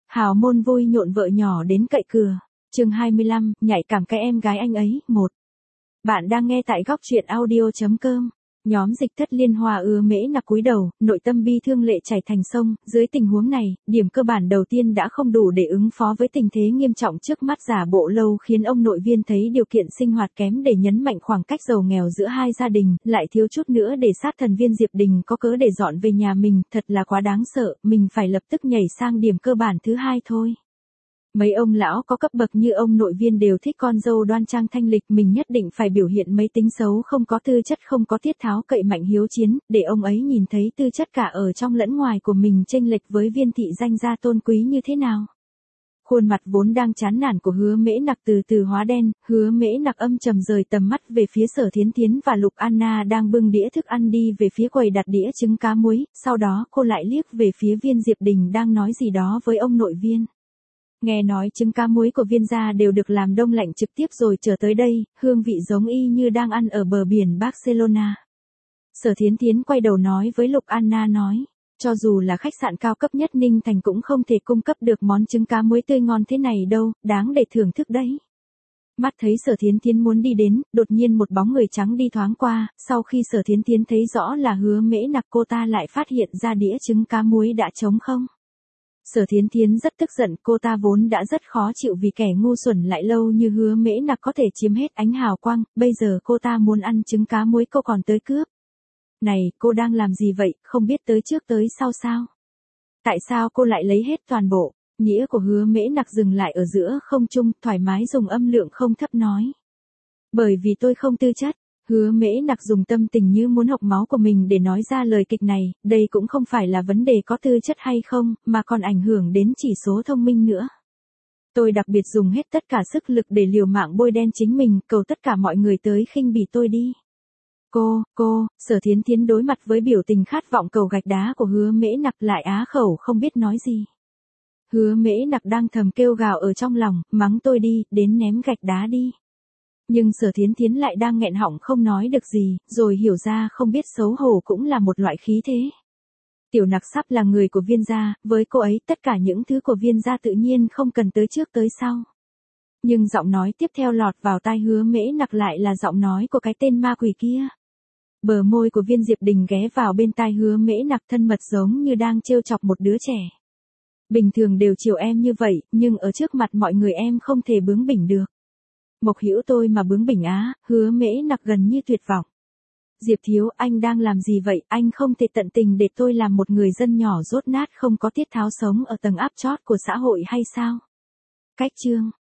Hào môn vui nhộn vợ nhỏ đến cậy cửa. Chương 25, nhạy cảm cái em gái anh ấy, 1. Bạn đang nghe tại góc truyện audio.com. Nhóm Dịch Thất Liên Hoa Mễ Nặc cúi đầu, nội tâm bi thương lệ chảy thành sông. Dưới tình huống này, điểm cơ bản đầu tiên đã không đủ để ứng phó với tình thế nghiêm trọng trước mắt giả bộ lâu khiến ông nội Viên thấy điều kiện sinh hoạt kém để nhấn mạnh khoảng cách giàu nghèo giữa hai gia đình, lại thiếu chút nữa để sát thần Viên Diệp Đình có cớ để dọn về nhà mình, thật là quá đáng sợ, mình phải lập tức nhảy sang điểm cơ bản thứ hai thôi. Mấy ông lão có cấp bậc như ông nội Viên đều thích con dâu đoan trang thanh lịch, mình nhất định phải biểu hiện mấy tính xấu không có tư chất, không có tiết tháo cậy mạnh hiếu chiến, để ông ấy nhìn thấy tư chất cả ở trong lẫn ngoài của mình chênh lệch với Viên thị danh gia tôn quý như thế nào. Khuôn mặt vốn đang chán nản của Hứa Mễ Nặc từ từ hóa đen, Hứa Mễ Nặc âm trầm rời tầm mắt về phía Sở Thiến Thiến và Lục Anna đang bưng đĩa thức ăn đi về phía quầy đặt đĩa trứng cá muối, sau đó cô lại liếc về phía Viên Diệp Đình đang nói gì đó với ông nội Viên. Nghe nói trứng cá muối của Viên gia đều được làm đông lạnh trực tiếp rồi trở tới đây, hương vị giống y như đang ăn ở bờ biển Barcelona. Sở Thiến Thiến quay đầu nói với Lục Anna nói, cho dù là khách sạn cao cấp nhất Ninh Thành cũng không thể cung cấp được món trứng cá muối tươi ngon thế này đâu, đáng để thưởng thức đấy. Mắt thấy Sở Thiến Thiến muốn đi đến, đột nhiên một bóng người trắng đi thoáng qua, sau khi Sở Thiến Thiến thấy rõ là Hứa Mễ Nặc, cô ta lại phát hiện ra đĩa trứng cá muối đã trống không. Sở Thiến Thiến rất tức giận, cô ta vốn đã rất khó chịu vì kẻ ngu xuẩn lại lâu như Hứa Mễ Nặc có thể chiếm hết ánh hào quang, bây giờ cô ta muốn ăn trứng cá muối cô còn tới cướp. Này, cô đang làm gì vậy, không biết tới trước tới sau sao? Tại sao cô lại lấy hết toàn bộ? Nghĩa của Hứa Mễ Nặc dừng lại ở giữa không trung, thoải mái dùng âm lượng không thấp nói. Bởi vì tôi không tư chất. Hứa Mễ Nặc dùng tâm tình như muốn học máu của mình để nói ra lời kịch này, đây cũng không phải là vấn đề có tư chất hay không, mà còn ảnh hưởng đến chỉ số thông minh nữa. Tôi đặc biệt dùng hết tất cả sức lực để liều mạng bôi đen chính mình, cầu tất cả mọi người tới khinh bỉ tôi đi. Cô, Sở Thiến Thiến đối mặt với biểu tình khát vọng cầu gạch đá của Hứa Mễ Nặc lại á khẩu không biết nói gì. Hứa Mễ Nặc đang thầm kêu gào ở trong lòng, mắng tôi đi, đến ném gạch đá đi. Nhưng Sở Thiến Thiến lại đang nghẹn họng không nói được gì, rồi hiểu ra không biết xấu hổ cũng là một loại khí thế. Tiểu Nặc sắp là người của Viên gia, với cô ấy tất cả những thứ của Viên gia tự nhiên không cần tới trước tới sau. Nhưng giọng nói tiếp theo lọt vào tai Hứa Mễ Nặc lại là giọng nói của cái tên ma quỷ kia. Bờ môi của Viên Diệp Đình ghé vào bên tai Hứa Mễ Nặc thân mật giống như đang trêu chọc một đứa trẻ. Bình thường đều chiều em như vậy, nhưng ở trước mặt mọi người em không thể bướng bỉnh được. Mộc Hữu tôi mà bướng bỉnh á, Hứa Mễ Nặc gần như tuyệt vọng. Diệp thiếu, anh đang làm gì vậy, anh không thể tận tình để tôi làm một người dân nhỏ dốt nát không có tiết tháo sống ở tầng áp chót của xã hội hay sao? Cách chương.